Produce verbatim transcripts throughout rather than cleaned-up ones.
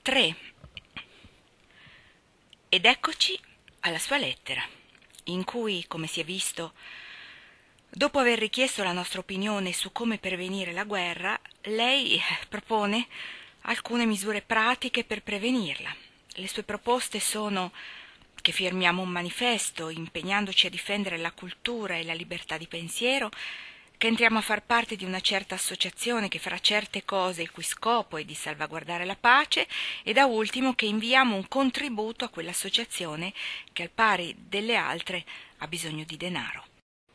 tre. Ed eccoci alla sua lettera, in cui, come si è visto, dopo aver richiesto la nostra opinione su come prevenire la guerra, lei propone alcune misure pratiche per prevenirla. Le sue proposte sono che firmiamo un manifesto impegnandoci a difendere la cultura e la libertà di pensiero, che entriamo a far parte di una certa associazione che farà certe cose il cui scopo è di salvaguardare la pace, e da ultimo che inviamo un contributo a quell'associazione che al pari delle altre ha bisogno di denaro.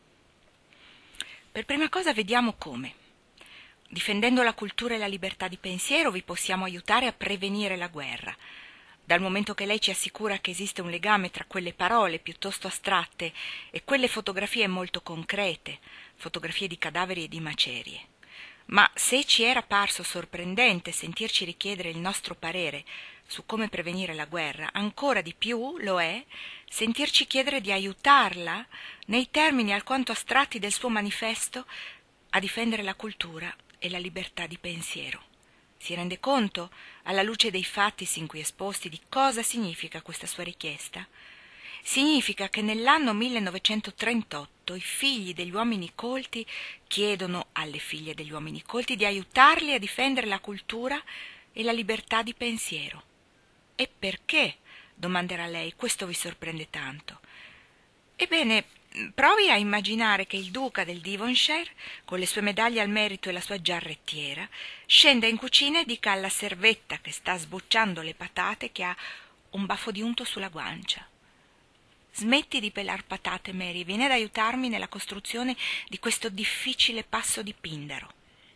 Per prima cosa vediamo come. Difendendo la cultura e la libertà di pensiero vi possiamo aiutare a prevenire la guerra. Dal momento che lei ci assicura che esiste un legame tra quelle parole piuttosto astratte e quelle fotografie molto concrete, fotografie di cadaveri e di macerie. Ma se ci era parso sorprendente sentirci richiedere il nostro parere su come prevenire la guerra, ancora di più lo è sentirci chiedere di aiutarla, nei termini alquanto astratti del suo manifesto, a difendere la cultura e la libertà di pensiero. Si rende conto, alla luce dei fatti sin qui esposti, di cosa significa questa sua richiesta? Significa che nell'anno millenovecentotrentotto i figli degli uomini colti chiedono alle figlie degli uomini colti di aiutarli a difendere la cultura e la libertà di pensiero. E perché, domanderà lei, questo vi sorprende tanto? Ebbene, provi a immaginare che il duca del Devonshire, con le sue medaglie al merito e la sua giarrettiera, scenda in cucina e dica alla servetta che sta sbucciando le patate che ha un baffo di unto sulla guancia: «Smetti di pelar patate, Mary, vieni ad aiutarmi nella costruzione di questo difficile passo di Pindaro».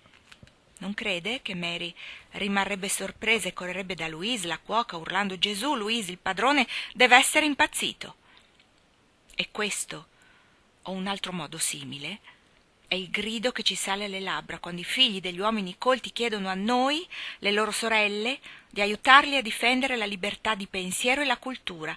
Non crede che Mary rimarrebbe sorpresa e correrebbe da Louise, la cuoca, urlando: «Gesù, Louise, il padrone deve essere impazzito!» E questo, o un altro modo simile, è il grido che ci sale alle labbra quando i figli degli uomini colti chiedono a noi, le loro sorelle, di aiutarli a difendere la libertà di pensiero e la cultura.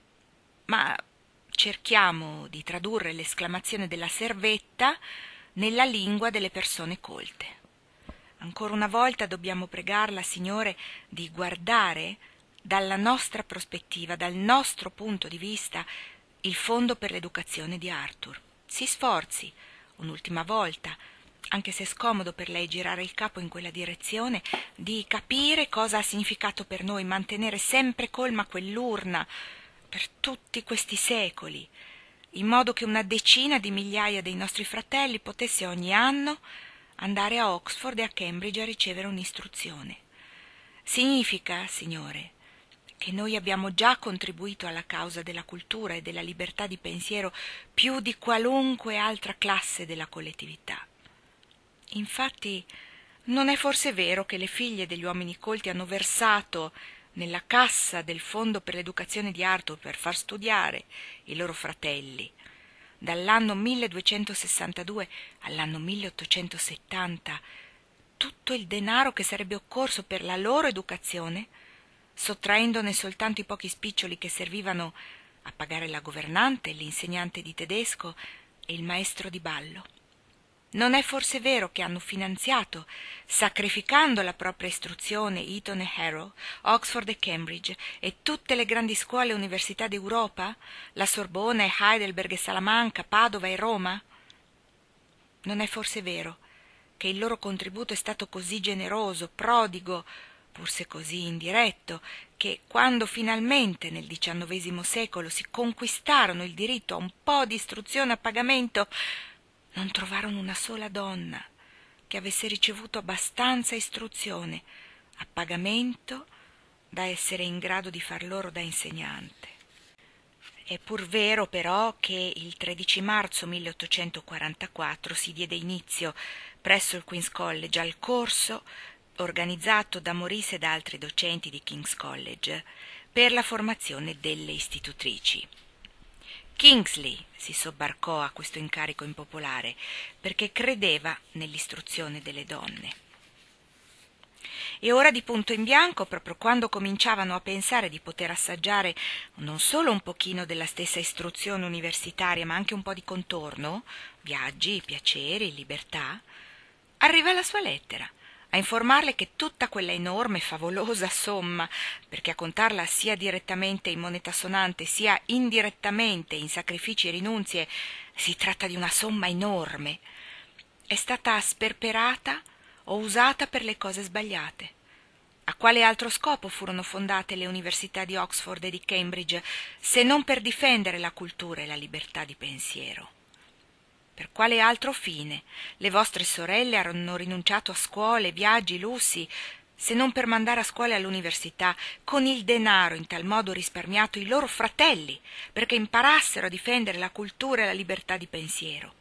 Ma cerchiamo di tradurre l'esclamazione della servetta nella lingua delle persone colte. Ancora una volta dobbiamo pregarla, Signore, di guardare dalla nostra prospettiva, dal nostro punto di vista, il fondo per l'educazione di Arthur. Si sforzi, un'ultima volta, anche se è scomodo per lei girare il capo in quella direzione, di capire cosa ha significato per noi mantenere sempre colma quell'urna per tutti questi secoli, in modo che una decina di migliaia dei nostri fratelli potesse ogni anno andare a Oxford e a Cambridge a ricevere un'istruzione. Significa, Signore, che noi abbiamo già contribuito alla causa della cultura e della libertà di pensiero più di qualunque altra classe della collettività. Infatti, non è forse vero che le figlie degli uomini colti hanno versato nella cassa del Fondo per l'Educazione di Arthur per far studiare i loro fratelli dall'anno milleduecentosessantadue all'anno milleottocentosettanta tutto il denaro che sarebbe occorso per la loro educazione, sottraendone soltanto i pochi spiccioli che servivano a pagare la governante, l'insegnante di tedesco e il maestro di ballo? Non è forse vero che hanno finanziato, sacrificando la propria istruzione, Eton e Harrow, Oxford e Cambridge e tutte le grandi scuole e università d'Europa, la Sorbona e Heidelberg e Salamanca, Padova e Roma? Non è forse vero che il loro contributo è stato così generoso, prodigo, pur se così indiretto, che quando finalmente nel diciannovesimo secolo si conquistarono il diritto a un po' di istruzione a pagamento, non trovarono una sola donna che avesse ricevuto abbastanza istruzione a pagamento da essere in grado di far loro da insegnante. È pur vero però che il tredici marzo milleottocentoquarantaquattro si diede inizio presso il Queen's College al corso organizzato da Maurice ed altri docenti di King's College per la formazione delle istitutrici. Kingsley si sobbarcò a questo incarico impopolare perché credeva nell'istruzione delle donne. E ora di punto in bianco, proprio quando cominciavano a pensare di poter assaggiare non solo un pochino della stessa istruzione universitaria, ma anche un po' di contorno, viaggi, piaceri, libertà, arriva la sua lettera, a informarle che tutta quella enorme, favolosa somma, perché a contarla sia direttamente in moneta sonante sia indirettamente in sacrifici e rinunzie si tratta di una somma enorme, è stata sperperata o usata per le cose sbagliate. A quale altro scopo furono fondate le università di Oxford e di Cambridge se non per difendere la cultura e la libertà di pensiero? Per quale altro fine le vostre sorelle hanno rinunciato a scuole, viaggi, lussi, se non per mandare a scuola e all'università con il denaro in tal modo risparmiato i loro fratelli, perché imparassero a difendere la cultura e la libertà di pensiero?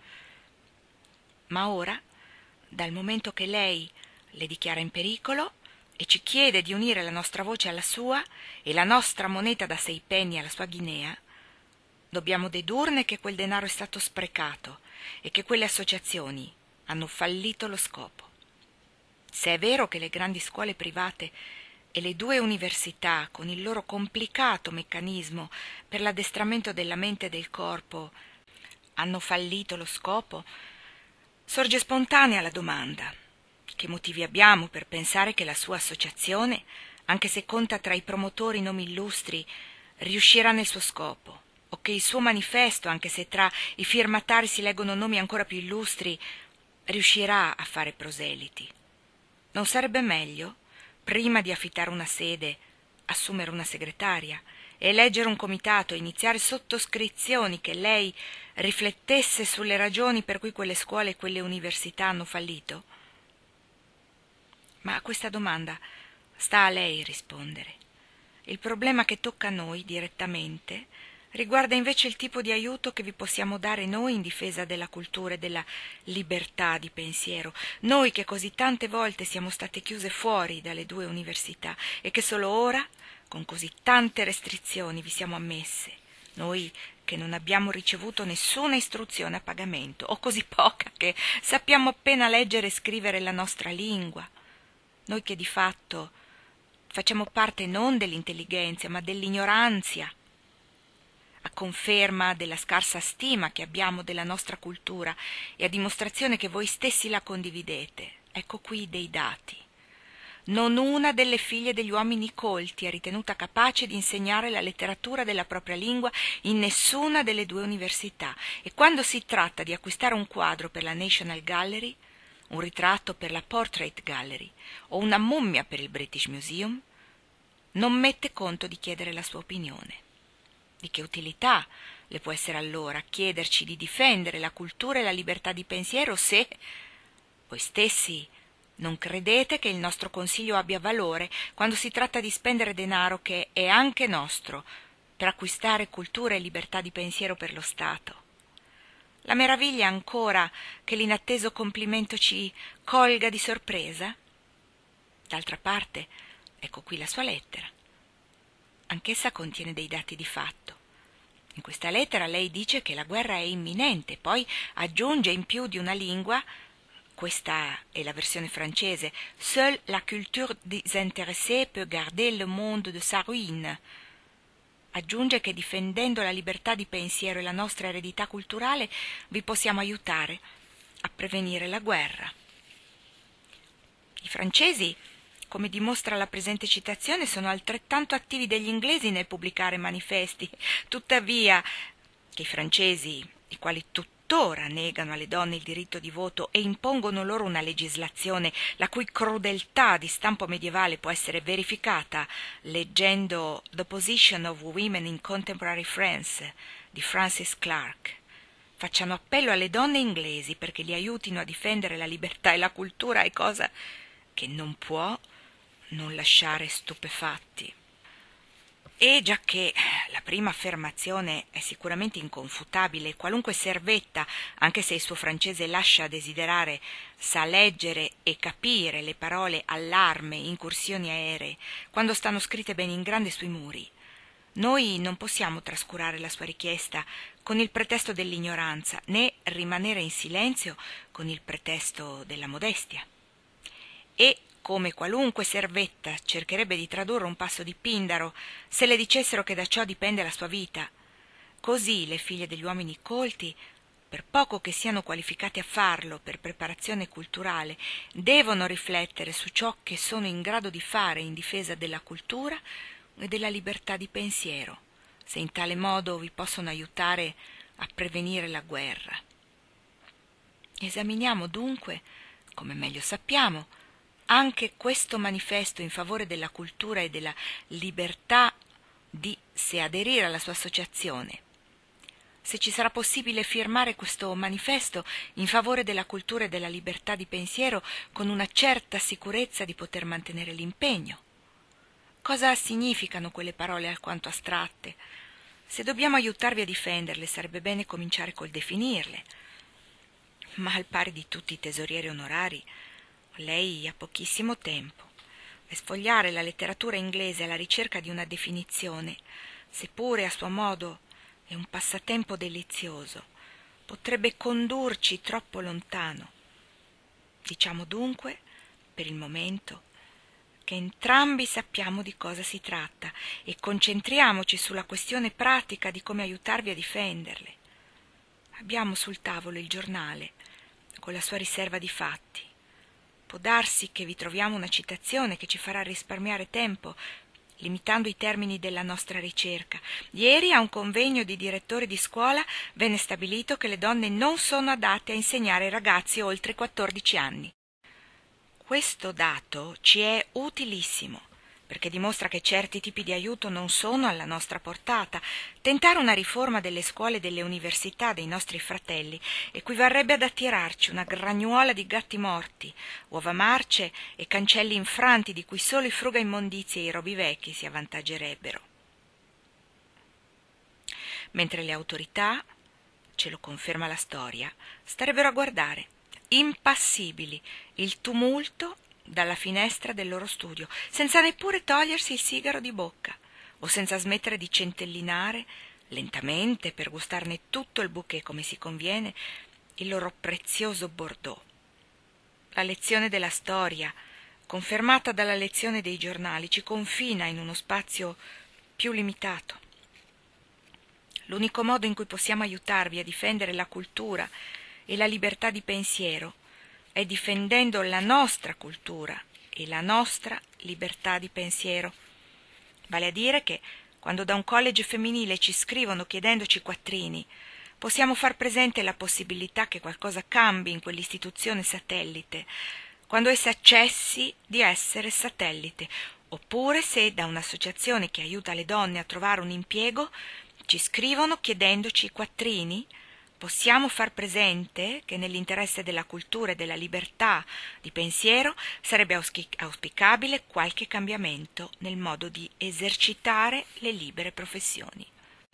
Ma ora, dal momento che lei le dichiara in pericolo e ci chiede di unire la nostra voce alla sua e la nostra moneta da sei penny alla sua guinea, dobbiamo dedurne che quel denaro è stato sprecato e che quelle associazioni hanno fallito lo scopo. Se è vero che le grandi scuole private e le due università, con il loro complicato meccanismo per l'addestramento della mente e del corpo, hanno fallito lo scopo, sorge spontanea la domanda: che motivi abbiamo per pensare che la sua associazione, anche se conta tra i promotori nomi illustri, riuscirà nel suo scopo, o che il suo manifesto, anche se tra i firmatari si leggono nomi ancora più illustri, riuscirà a fare proseliti? Non sarebbe meglio, prima di affittare una sede, assumere una segretaria e eleggere un comitato e iniziare sottoscrizioni che lei riflettesse sulle ragioni per cui quelle scuole e quelle università hanno fallito? Ma a questa domanda sta a lei rispondere. Il problema che tocca a noi direttamente riguarda invece il tipo di aiuto che vi possiamo dare noi in difesa della cultura e della libertà di pensiero, noi che così tante volte siamo state chiuse fuori dalle due università e che solo ora, con così tante restrizioni, vi siamo ammesse, noi che non abbiamo ricevuto nessuna istruzione a pagamento, o così poca che sappiamo appena leggere e scrivere la nostra lingua, noi che di fatto facciamo parte non dell'intelligenza ma dell'ignoranza, a conferma della scarsa stima che abbiamo della nostra cultura e a dimostrazione che voi stessi la condividete. Ecco qui dei dati. Non una delle figlie degli uomini colti è ritenuta capace di insegnare la letteratura della propria lingua in nessuna delle due università, e quando si tratta di acquistare un quadro per la National Gallery, un ritratto per la Portrait Gallery o una mummia per il British Museum, non mette conto di chiedere la sua opinione. Di che utilità le può essere allora chiederci di difendere la cultura e la libertà di pensiero se voi stessi non credete che il nostro consiglio abbia valore quando si tratta di spendere denaro che è anche nostro per acquistare cultura e libertà di pensiero per lo Stato? La meraviglia ancora che l'inatteso complimento ci colga di sorpresa? D'altra parte, ecco qui la sua lettera. Anch'essa contiene dei dati di fatto. In questa lettera lei dice che la guerra è imminente, poi aggiunge in più di una lingua, questa è la versione francese, «Seule la culture désintéressée peut garder le monde de sa ruine». Aggiunge che difendendo la libertà di pensiero e la nostra eredità culturale vi possiamo aiutare a prevenire la guerra. I francesi, come dimostra la presente citazione, sono altrettanto attivi degli inglesi nel pubblicare manifesti. Tuttavia, che i francesi, i quali tuttora negano alle donne il diritto di voto e impongono loro una legislazione la cui crudeltà di stampo medievale può essere verificata leggendo The Position of Women in Contemporary France di Francis Clark, facciano appello alle donne inglesi perché li aiutino a difendere la libertà e la cultura, è cosa che non può non lasciare stupefatti. E giacché la prima affermazione è sicuramente inconfutabile e qualunque servetta, anche se il suo francese lascia a desiderare, sa leggere e capire le parole allarme, incursioni aeree, quando stanno scritte bene in grande sui muri, noi non possiamo trascurare la sua richiesta con il pretesto dell'ignoranza, né rimanere in silenzio con il pretesto della modestia. E come qualunque servetta cercherebbe di tradurre un passo di Pindaro se le dicessero che da ciò dipende la sua vita, così le figlie degli uomini colti per poco che siano qualificati a farlo per preparazione culturale, devono riflettere su ciò che sono in grado di fare in difesa della cultura e della libertà di pensiero, se in tale modo vi possono aiutare a prevenire la guerra. Esaminiamo dunque, come meglio sappiamo, anche questo manifesto in favore della cultura e della libertà di se aderire alla sua associazione. Se ci sarà possibile firmare questo manifesto in favore della cultura e della libertà di pensiero con una certa sicurezza di poter mantenere l'impegno. Cosa significano quelle parole alquanto astratte? Se dobbiamo aiutarvi a difenderle, sarebbe bene cominciare col definirle. Ma al pari di tutti i tesorieri onorari, lei ha pochissimo tempo. E sfogliare la letteratura inglese alla ricerca di una definizione, seppure a suo modo è un passatempo delizioso, potrebbe condurci troppo lontano. Diciamo dunque, per il momento, che entrambi sappiamo di cosa si tratta e concentriamoci sulla questione pratica di come aiutarvi a difenderle. Abbiamo sul tavolo il giornale, con la sua riserva di fatti. Può darsi che vi troviamo una citazione che ci farà risparmiare tempo, limitando i termini della nostra ricerca. Ieri a un convegno di direttori di scuola venne stabilito che le donne non sono adatte a insegnare ai ragazzi oltre i quattordici anni. Questo dato ci è utilissimo, perché dimostra che certi tipi di aiuto non sono alla nostra portata. Tentare una riforma delle scuole e delle università dei nostri fratelli equivarrebbe ad attirarci una gragnuola di gatti morti, uova marce e cancelli infranti di cui solo i fruga immondizie e i robi vecchi si avvantaggerebbero. Mentre le autorità, ce lo conferma la storia, starebbero a guardare, impassibili, il tumulto dalla finestra del loro studio, senza neppure togliersi il sigaro di bocca, o senza smettere di centellinare, lentamente, per gustarne tutto il bouquet come si conviene, il loro prezioso Bordeaux. La lezione della storia, confermata dalla lezione dei giornali, ci confina in uno spazio più limitato. L'unico modo in cui possiamo aiutarvi a difendere la cultura e la libertà di pensiero è difendendo la nostra cultura e la nostra libertà di pensiero. Vale a dire che, quando da un college femminile ci scrivono chiedendoci quattrini, possiamo far presente la possibilità che qualcosa cambi in quell'istituzione satellite, quando essa accessi di essere satellite, oppure se da un'associazione che aiuta le donne a trovare un impiego ci scrivono chiedendoci i quattrini, possiamo far presente che nell'interesse della cultura e della libertà di pensiero sarebbe auspicabile qualche cambiamento nel modo di esercitare le libere professioni.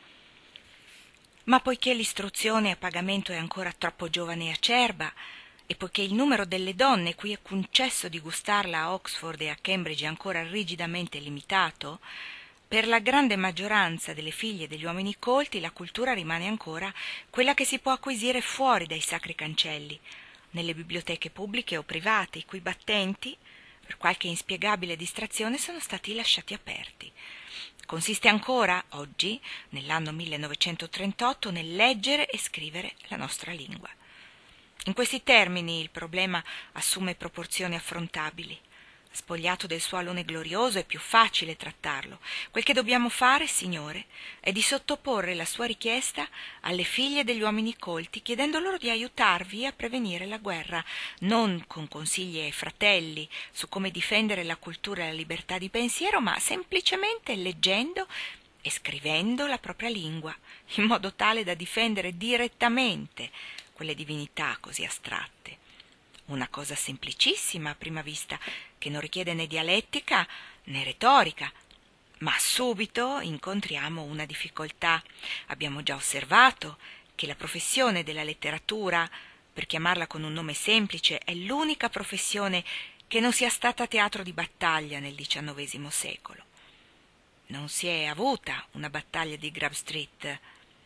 Ma poiché l'istruzione a pagamento è ancora troppo giovane e acerba, e poiché il numero delle donne cui è concesso di gustarla a Oxford e a Cambridge è ancora rigidamente limitato, per la grande maggioranza delle figlie degli uomini colti la cultura rimane ancora quella che si può acquisire fuori dai sacri cancelli, nelle biblioteche pubbliche o private, i cui battenti, per qualche inspiegabile distrazione, sono stati lasciati aperti. Consiste ancora, oggi, nell'anno millenovecentotrentotto, nel leggere e scrivere la nostra lingua. In questi termini il problema assume proporzioni affrontabili. Spogliato del suo alone glorioso è più facile trattarlo. Quel che dobbiamo fare, Signore, è di sottoporre la sua richiesta alle figlie degli uomini colti, chiedendo loro di aiutarvi a prevenire la guerra, non con consigli ai fratelli su come difendere la cultura e la libertà di pensiero, ma semplicemente leggendo e scrivendo la propria lingua, in modo tale da difendere direttamente quelle divinità così astratte. Una cosa semplicissima a prima vista, che non richiede né dialettica né retorica, ma subito incontriamo una difficoltà. Abbiamo già osservato che la professione della letteratura, per chiamarla con un nome semplice, è l'unica professione che non sia stata teatro di battaglia nel diciannovesimo secolo. Non si è avuta una battaglia di Grub Street.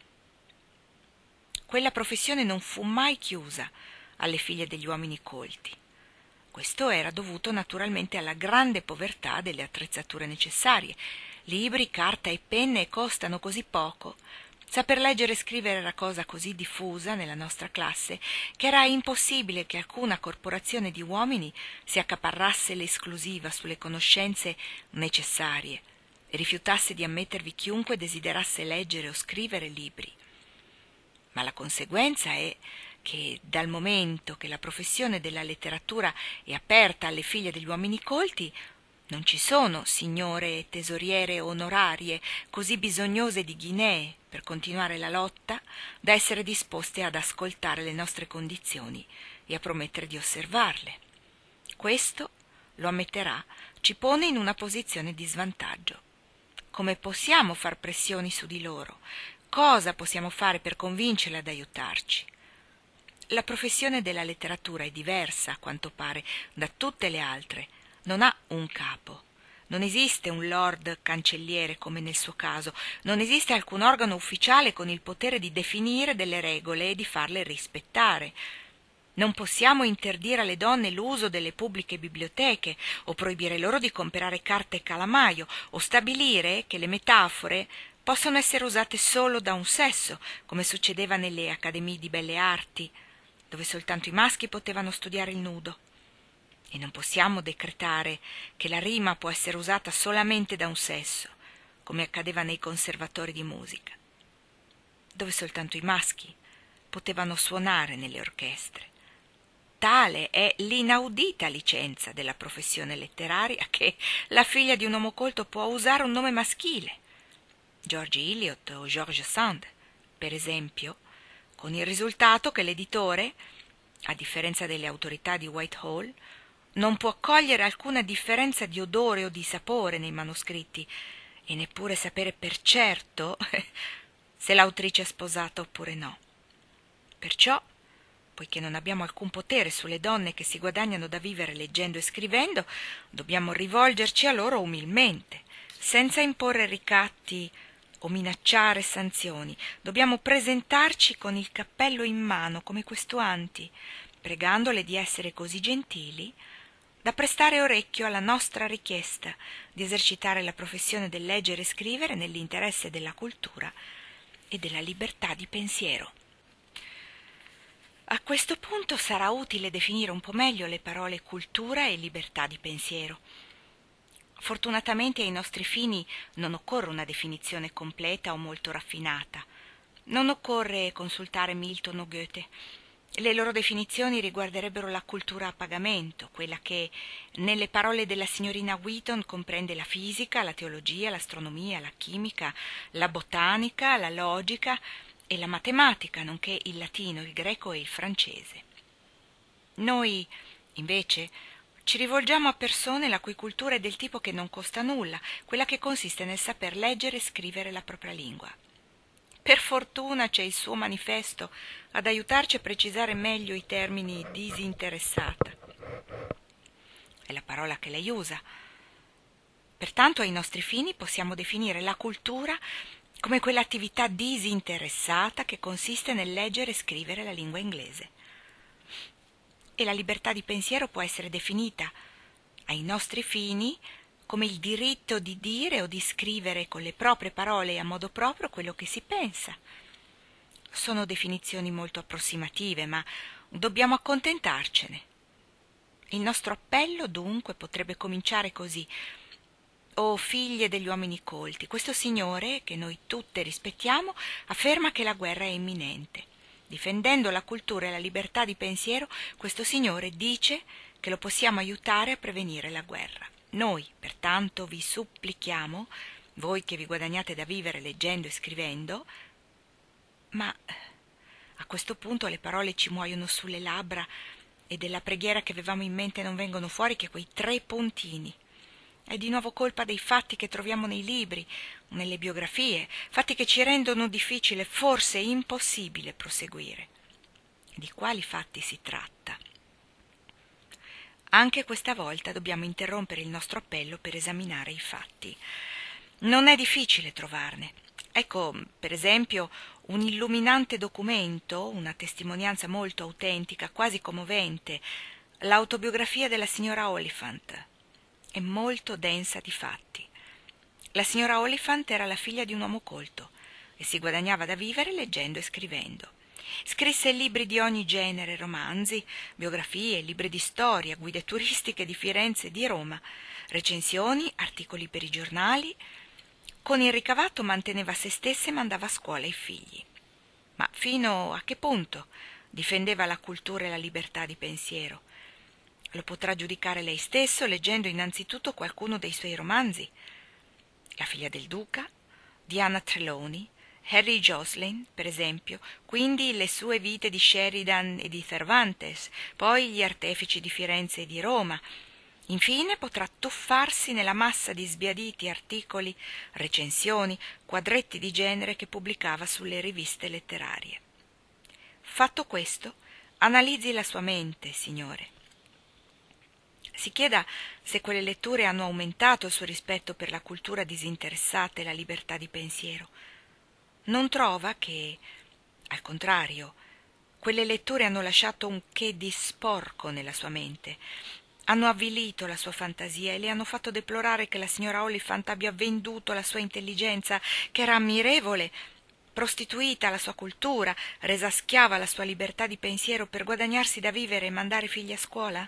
Quella professione non fu mai chiusa alle figlie degli uomini colti. Questo era dovuto naturalmente alla grande povertà delle attrezzature necessarie. Libri, carta e penne costano così poco Saper leggere e scrivere era cosa così diffusa nella nostra classe che era impossibile che alcuna corporazione di uomini si accaparrasse l'esclusiva sulle conoscenze necessarie e rifiutasse di ammettervi chiunque desiderasse leggere o scrivere libri. Ma la conseguenza è che dal momento che la professione della letteratura è aperta alle figlie degli uomini colti, non ci sono signore e tesoriere onorarie così bisognose di ghinee per continuare la lotta da essere disposte ad ascoltare le nostre condizioni e a promettere di osservarle. Questo, lo ammetterà, ci pone in una posizione di svantaggio. Come possiamo far pressioni su di loro? Cosa possiamo fare per convincerle ad aiutarci? La professione della letteratura è diversa, a quanto pare, da tutte le altre. Non ha un capo. Non esiste un lord cancelliere come nel suo caso. Non esiste alcun organo ufficiale con il potere di definire delle regole e di farle rispettare. Non possiamo interdire alle donne l'uso delle pubbliche biblioteche, o proibire loro di comprare carte e calamaio, o stabilire che le metafore possono essere usate solo da un sesso, come succedeva nelle accademie di belle arti, dove soltanto i maschi potevano studiare il nudo. E non possiamo decretare che la rima può essere usata solamente da un sesso, come accadeva nei conservatori di musica, dove soltanto i maschi potevano suonare nelle orchestre. Tale è l'inaudita licenza della professione letteraria che la figlia di un uomo colto può usare un nome maschile, George Eliot o George Sand, per esempio, con il risultato che l'editore, a differenza delle autorità di Whitehall, non può cogliere alcuna differenza di odore o di sapore nei manoscritti e neppure sapere per certo se l'autrice è sposata oppure no. Perciò, poiché non abbiamo alcun potere sulle donne che si guadagnano da vivere leggendo e scrivendo, dobbiamo rivolgerci a loro umilmente, senza imporre ricatti o minacciare sanzioni. Dobbiamo presentarci con il cappello in mano come questuanti, pregandole di essere così gentili da prestare orecchio alla nostra richiesta di esercitare la professione del leggere e scrivere nell'interesse della cultura e della libertà di pensiero. A questo punto sarà utile definire un po' meglio le parole cultura e libertà di pensiero. Fortunatamente ai nostri fini non occorre una definizione completa o molto raffinata. Non occorre consultare Milton o Goethe. Le loro definizioni riguarderebbero la cultura a pagamento, quella che, nelle parole della signorina Wheaton, comprende la fisica, la teologia, l'astronomia, la chimica, la botanica, la logica e la matematica, nonché il latino, il greco e il francese. Noi, invece, ci rivolgiamo a persone la cui cultura è del tipo che non costa nulla, quella che consiste nel saper leggere e scrivere la propria lingua. Per fortuna c'è il suo manifesto ad aiutarci a precisare meglio i termini disinteressata. È la parola che lei usa. Pertanto ai nostri fini possiamo definire la cultura come quell'attività disinteressata che consiste nel leggere e scrivere la lingua inglese. E la libertà di pensiero può essere definita ai nostri fini come il diritto di dire o di scrivere con le proprie parole e a modo proprio quello che si pensa. Sono definizioni molto approssimative, ma dobbiamo accontentarcene. Il nostro appello, dunque, potrebbe cominciare così. O figlie degli uomini colti, questo signore, che noi tutte rispettiamo, afferma che la guerra è imminente. Difendendo la cultura e la libertà di pensiero, questo signore dice che lo possiamo aiutare a prevenire la guerra. Noi, pertanto, vi supplichiamo, voi che vi guadagnate da vivere leggendo e scrivendo, ma a questo punto le parole ci muoiono sulle labbra e della preghiera che avevamo in mente non vengono fuori che quei tre puntini. È di nuovo colpa dei fatti che troviamo nei libri, nelle biografie, fatti che ci rendono difficile, forse impossibile, proseguire. Di quali fatti si tratta? Anche questa volta dobbiamo interrompere il nostro appello per esaminare i fatti. Non è difficile trovarne. Ecco, per esempio, un illuminante documento, una testimonianza molto autentica, quasi commovente, l'autobiografia della signora Oliphant. È molto densa di fatti. La signora Oliphant era la figlia di un uomo colto e si guadagnava da vivere leggendo e scrivendo. Scrisse libri di ogni genere, romanzi, biografie, libri di storia, guide turistiche di Firenze e di Roma, recensioni, articoli per i giornali. Con il ricavato manteneva se stessa e mandava a scuola i figli. Ma fino a che punto difendeva la cultura e la libertà di pensiero? Lo potrà giudicare lei stesso leggendo innanzitutto qualcuno dei suoi romanzi. La figlia del duca, Diana Trelawney, Harry Jocelyn, per esempio, quindi le sue vite di Sheridan e di Cervantes, poi gli artefici di Firenze e di Roma. Infine potrà tuffarsi nella massa di sbiaditi articoli, recensioni, quadretti di genere che pubblicava sulle riviste letterarie. Fatto questo, analizzi la sua mente, signore. Si chieda se quelle letture hanno aumentato il suo rispetto per la cultura disinteressata e la libertà di pensiero. Non trova che, al contrario, quelle letture hanno lasciato un che di sporco nella sua mente, hanno avvilito la sua fantasia e le hanno fatto deplorare che la signora Oliphant abbia venduto la sua intelligenza, che era ammirevole, prostituita alla sua cultura, resa schiava alla sua libertà di pensiero per guadagnarsi da vivere e mandare figli a scuola?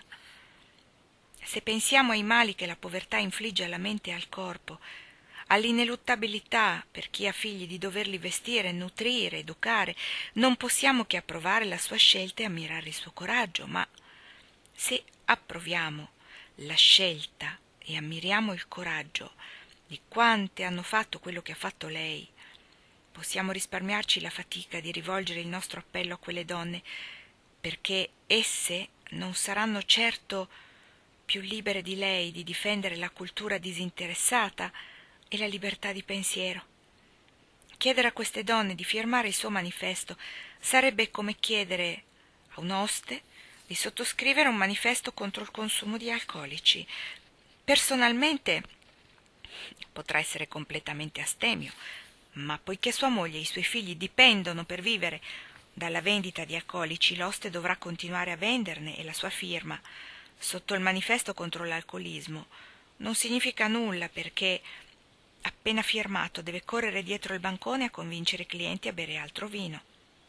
Se pensiamo ai mali che la povertà infligge alla mente e al corpo, all'ineluttabilità per chi ha figli di doverli vestire, nutrire, educare, non possiamo che approvare la sua scelta e ammirare il suo coraggio, ma se approviamo la scelta e ammiriamo il coraggio di quante hanno fatto quello che ha fatto lei, possiamo risparmiarci la fatica di rivolgere il nostro appello a quelle donne, perché esse non saranno certo più libere di lei di difendere la cultura disinteressata e la libertà di pensiero. Chiedere a queste donne di firmare il suo manifesto sarebbe come chiedere a un oste di sottoscrivere un manifesto contro il consumo di alcolici. Personalmente potrà essere completamente astemio, ma poiché sua moglie e i suoi figli dipendono per vivere dalla vendita di alcolici, l'oste dovrà continuare a venderne e la sua firma sotto il manifesto contro l'alcolismo non significa nulla, perché appena firmato deve correre dietro il bancone a convincere i clienti a bere altro vino.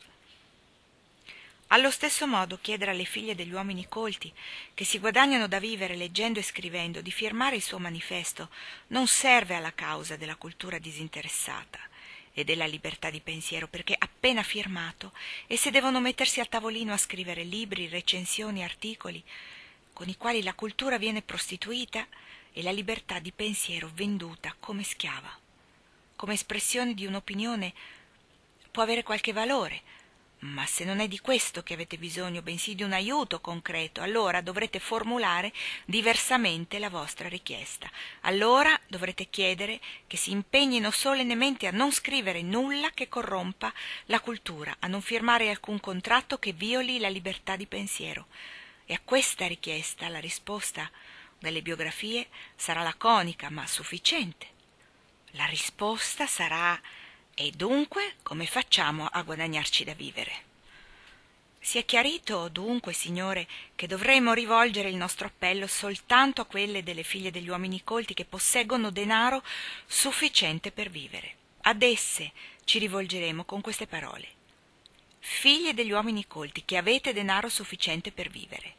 Allo stesso modo chiedere alle figlie degli uomini colti, che si guadagnano da vivere leggendo e scrivendo, di firmare il suo manifesto non serve alla causa della cultura disinteressata e della libertà di pensiero, perché appena firmato esse devono mettersi al tavolino a scrivere libri, recensioni, articoli, con i quali la cultura viene prostituita e la libertà di pensiero venduta come schiava. Come espressione di un'opinione può avere qualche valore, ma se non è di questo che avete bisogno, bensì di un aiuto concreto, allora dovrete formulare diversamente la vostra richiesta. Allora dovrete chiedere che si impegnino solennemente a non scrivere nulla che corrompa la cultura, a non firmare alcun contratto che violi la libertà di pensiero. E a questa richiesta la risposta delle biografie sarà laconica ma sufficiente. La risposta sarà: e dunque come facciamo a guadagnarci da vivere? Si è chiarito dunque, signore, che dovremo rivolgere il nostro appello soltanto a quelle delle figlie degli uomini colti che posseggono denaro sufficiente per vivere. Ad esse ci rivolgeremo con queste parole: figlie degli uomini colti che avete denaro sufficiente per vivere.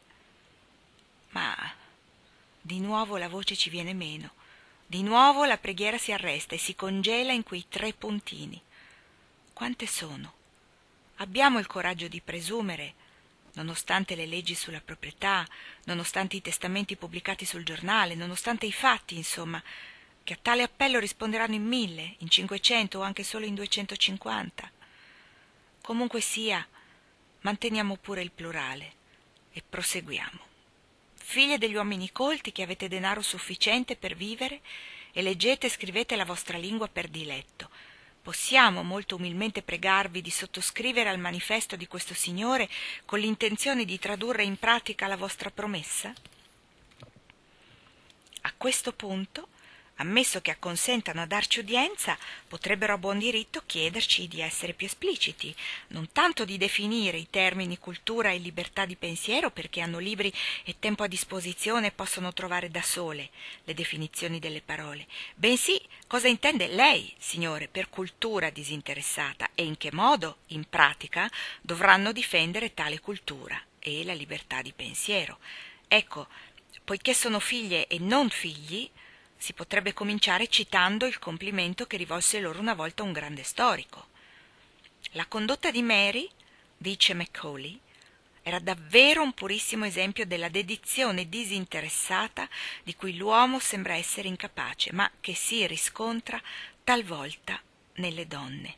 Ma di nuovo la voce ci viene meno. Di nuovo la preghiera si arresta e si congela in quei tre puntini. Quante sono? Abbiamo il coraggio di presumere, nonostante le leggi sulla proprietà, nonostante i testamenti pubblicati sul giornale, nonostante i fatti, insomma, che a tale appello risponderanno in mille, in cinquecento o anche solo in duecentocinquanta. Comunque sia, manteniamo pure il plurale e proseguiamo. Figlie degli uomini colti che avete denaro sufficiente per vivere e leggete e scrivete la vostra lingua per diletto, possiamo molto umilmente pregarvi di sottoscrivere al manifesto di questo Signore con l'intenzione di tradurre in pratica la vostra promessa? A questo punto ammesso che acconsentano a darci udienza, potrebbero a buon diritto chiederci di essere più espliciti, non tanto di definire i termini cultura e libertà di pensiero, perché hanno libri e tempo a disposizione e possono trovare da sole le definizioni delle parole, bensì cosa intende lei, signore, per cultura disinteressata e in che modo, in pratica, dovranno difendere tale cultura e la libertà di pensiero. Ecco, poiché sono figlie e non figli, si potrebbe cominciare citando il complimento che rivolse loro una volta un grande storico. La condotta di Mary, dice Macaulay, era davvero un purissimo esempio della dedizione disinteressata di cui l'uomo sembra essere incapace, ma che si riscontra talvolta nelle donne.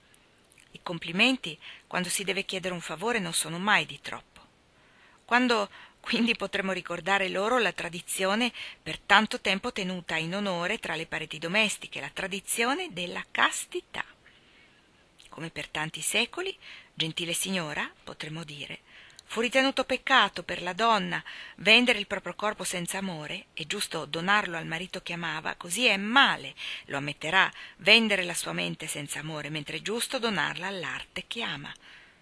I complimenti, quando si deve chiedere un favore, non sono mai di troppo. Quando quindi potremmo ricordare loro la tradizione per tanto tempo tenuta in onore tra le pareti domestiche, la tradizione della castità. Come per tanti secoli, gentile signora, potremmo dire, fu ritenuto peccato per la donna vendere il proprio corpo senza amore, è giusto donarlo al marito che amava, così è male, lo ammetterà, vendere la sua mente senza amore, mentre è giusto donarla all'arte che ama.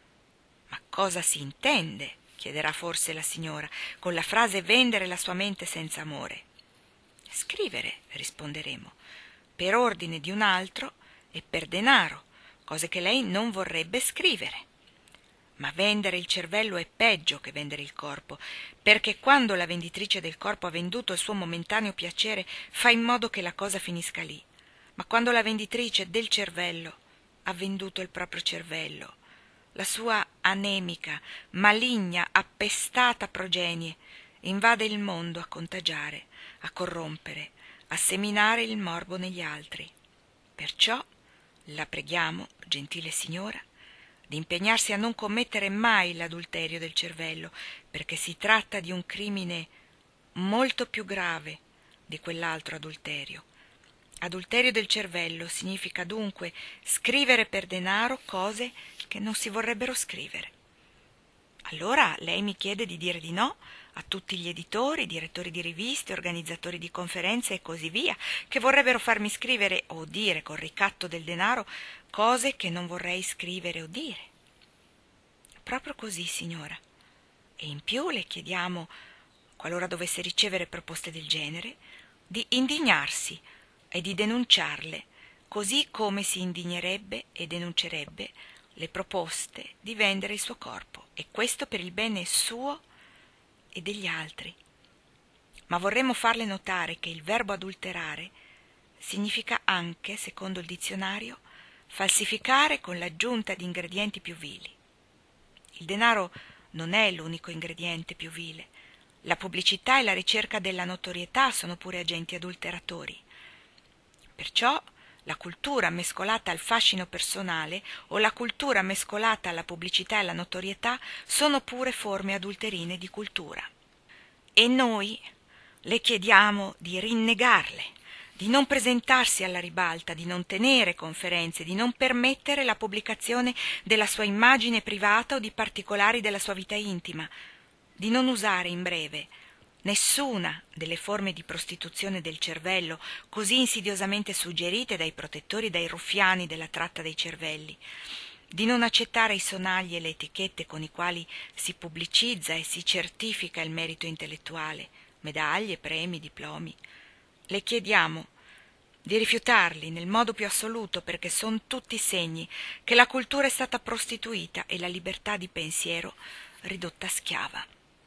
Ma cosa si intende, chiederà forse la signora, con la frase vendere la sua mente senza amore? Scrivere, risponderemo, per ordine di un altro e per denaro, cose che lei non vorrebbe scrivere. Ma vendere il cervello è peggio che vendere il corpo, perché quando la venditrice del corpo ha venduto il suo momentaneo piacere, fa in modo che la cosa finisca lì. Ma quando la venditrice del cervello ha venduto il proprio cervello, la sua anemica, maligna, appestata progenie invade il mondo a contagiare, a corrompere, a seminare il morbo negli altri. Perciò la preghiamo, gentile signora, di impegnarsi a non commettere mai l'adulterio del cervello, perché si tratta di un crimine molto più grave di quell'altro adulterio. Adulterio del cervello significa dunque scrivere per denaro cose che non si vorrebbero scrivere. Allora lei mi chiede di dire di no a tutti gli editori, direttori di riviste, organizzatori di conferenze e così via, che vorrebbero farmi scrivere o dire col ricatto del denaro cose che non vorrei scrivere o dire. Proprio così, signora. E in più le chiediamo, qualora dovesse ricevere proposte del genere, di indignarsi e di denunciarle, così come si indignerebbe e denuncerebbe le proposte di vendere il suo corpo, e questo per il bene suo e degli altri. Ma vorremmo farle notare che il verbo adulterare significa anche, secondo il dizionario, falsificare con l'aggiunta di ingredienti più vili. Il denaro non è l'unico ingrediente più vile. La pubblicità e la ricerca della notorietà sono pure agenti adulteratori. Perciò la cultura mescolata al fascino personale o la cultura mescolata alla pubblicità e alla notorietà sono pure forme adulterine di cultura. E noi le chiediamo di rinnegarle, di non presentarsi alla ribalta, di non tenere conferenze, di non permettere la pubblicazione della sua immagine privata o di particolari della sua vita intima, di non usare, in breve, nessuna delle forme di prostituzione del cervello così insidiosamente suggerite dai protettori e dai ruffiani della tratta dei cervelli, di non accettare i sonagli e le etichette con i quali si pubblicizza e si certifica il merito intellettuale, medaglie, premi, diplomi. Le chiediamo di rifiutarli nel modo più assoluto, perché son tutti segni che la cultura è stata prostituita e la libertà di pensiero ridotta schiava.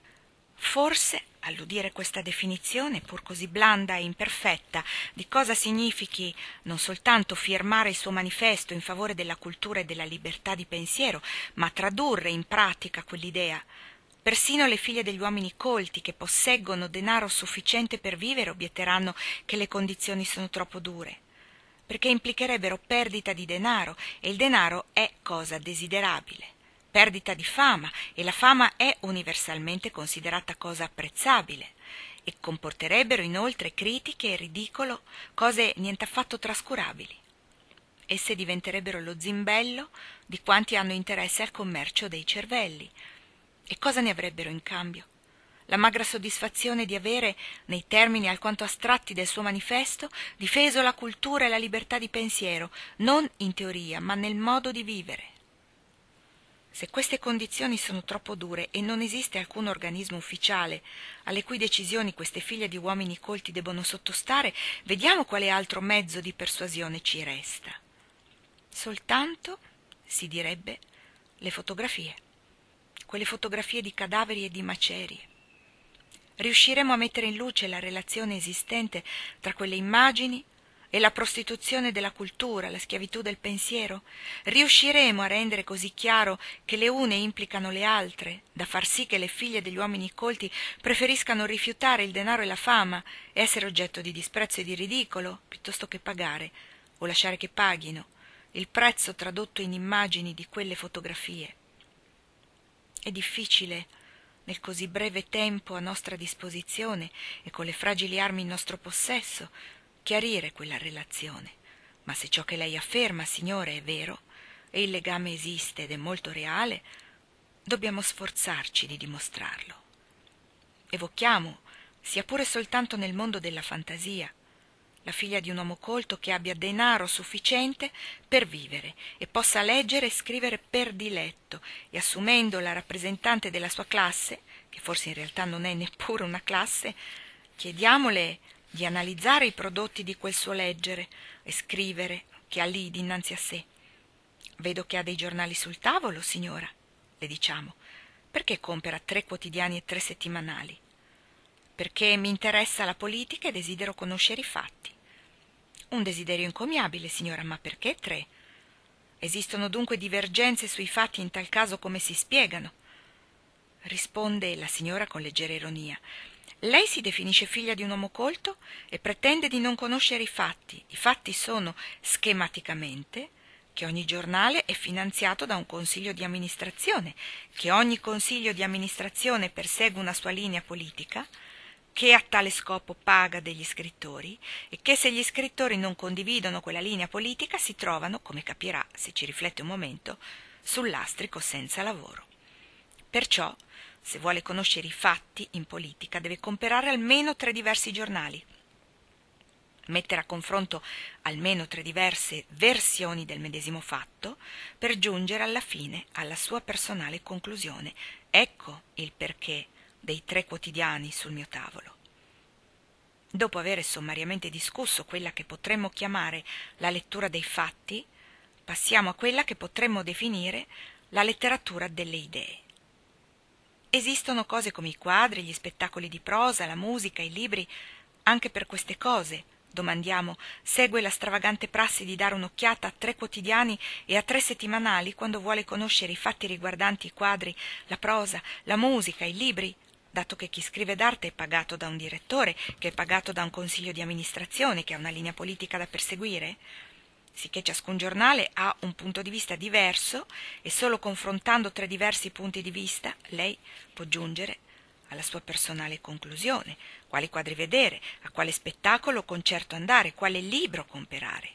Forse, all'udire questa definizione, pur così blanda e imperfetta, di cosa significhi non soltanto firmare il suo manifesto in favore della cultura e della libertà di pensiero, ma tradurre in pratica quell'idea, persino le figlie degli uomini colti che posseggono denaro sufficiente per vivere obietteranno che le condizioni sono troppo dure, perché implicherebbero perdita di denaro, e il denaro è cosa desiderabile, perdita di fama, e la fama è universalmente considerata cosa apprezzabile, e comporterebbero inoltre critiche e ridicolo, cose nient'affatto trascurabili. Esse diventerebbero lo zimbello di quanti hanno interesse al commercio dei cervelli. E cosa ne avrebbero in cambio? la magra soddisfazione di avere, nei termini alquanto astratti del suo manifesto, difeso la cultura e la libertà di pensiero, non in teoria, ma nel modo di vivere. Se queste condizioni sono troppo dure e non esiste alcun organismo ufficiale alle cui decisioni queste figlie di uomini colti debbono sottostare, vediamo quale altro mezzo di persuasione ci resta. Soltanto, si direbbe, le fotografie, quelle fotografie di cadaveri e di macerie. Riusciremo a mettere in luce la relazione esistente tra quelle immagini e la prostituzione della cultura, la schiavitù del pensiero? Riusciremo a rendere così chiaro che le une implicano le altre, da far sì che le figlie degli uomini colti preferiscano rifiutare il denaro e la fama e essere oggetto di disprezzo e di ridicolo, piuttosto che pagare, o lasciare che paghino, il prezzo tradotto in immagini di quelle fotografie? È difficile, nel così breve tempo a nostra disposizione e con le fragili armi in nostro possesso, chiarire quella relazione, ma se ciò che lei afferma, signore, è vero, e il legame esiste ed è molto reale, dobbiamo sforzarci di dimostrarlo. Evochiamo, sia pure soltanto nel mondo della fantasia, la figlia di un uomo colto che abbia denaro sufficiente per vivere e possa leggere e scrivere per diletto, e assumendo la rappresentante della sua classe, che forse in realtà non è neppure una classe, chiediamole di analizzare i prodotti di quel suo leggere e scrivere che ha lì dinanzi a sé. Vedo che ha dei giornali sul tavolo, signora, le diciamo. Perché compra tre quotidiani e tre settimanali? Perché mi interessa la politica e desidero conoscere i fatti. Un desiderio encomiabile, signora, ma perché tre? Esistono dunque divergenze sui fatti, in tal caso come si spiegano? Risponde la signora con leggera ironia. Lei si definisce figlia di un uomo colto e pretende di non conoscere i fatti. I fatti sono, schematicamente, che ogni giornale è finanziato da un consiglio di amministrazione, che ogni consiglio di amministrazione persegue una sua linea politica, che a tale scopo paga degli scrittori e che se gli scrittori non condividono quella linea politica si trovano, come capirà se ci riflette un momento, sul lastrico senza lavoro. Perciò, se vuole conoscere i fatti in politica, deve comprare almeno tre diversi giornali, mettere a confronto almeno tre diverse versioni del medesimo fatto, per giungere alla fine alla sua personale conclusione. Ecco il perché dei tre quotidiani sul mio tavolo. Dopo aver sommariamente discusso quella che potremmo chiamare la lettura dei fatti, passiamo a quella che potremmo definire la letteratura delle idee. Esistono cose come i quadri, gli spettacoli di prosa, la musica, i libri. Anche per queste cose, domandiamo, segue la stravagante prassi di dare un'occhiata a tre quotidiani e a tre settimanali quando vuole conoscere i fatti riguardanti i quadri, la prosa, la musica, i libri, dato che chi scrive d'arte è pagato da un direttore, che è pagato da un consiglio di amministrazione, che ha una linea politica da perseguire? Sicché ciascun giornale ha un punto di vista diverso e solo confrontando tre diversi punti di vista lei può giungere alla sua personale conclusione, quali quadri vedere, a quale spettacolo o concerto andare, quale libro comprare.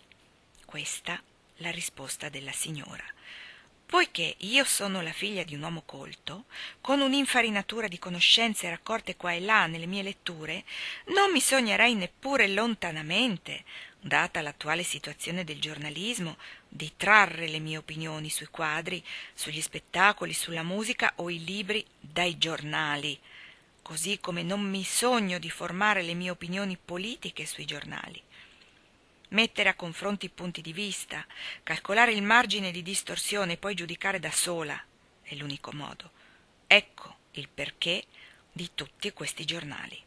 Questa la risposta della signora. Poiché io sono la figlia di un uomo colto, con un'infarinatura di conoscenze raccolte qua e là nelle mie letture, non mi sognerei neppure lontanamente, data l'attuale situazione del giornalismo, di trarre le mie opinioni sui quadri, sugli spettacoli, sulla musica o i libri dai giornali, così come non mi sogno di formare le mie opinioni politiche sui giornali. Mettere a confronto i punti di vista, calcolare il margine di distorsione e poi giudicare da sola è l'unico modo. Ecco il perché di tutti questi giornali.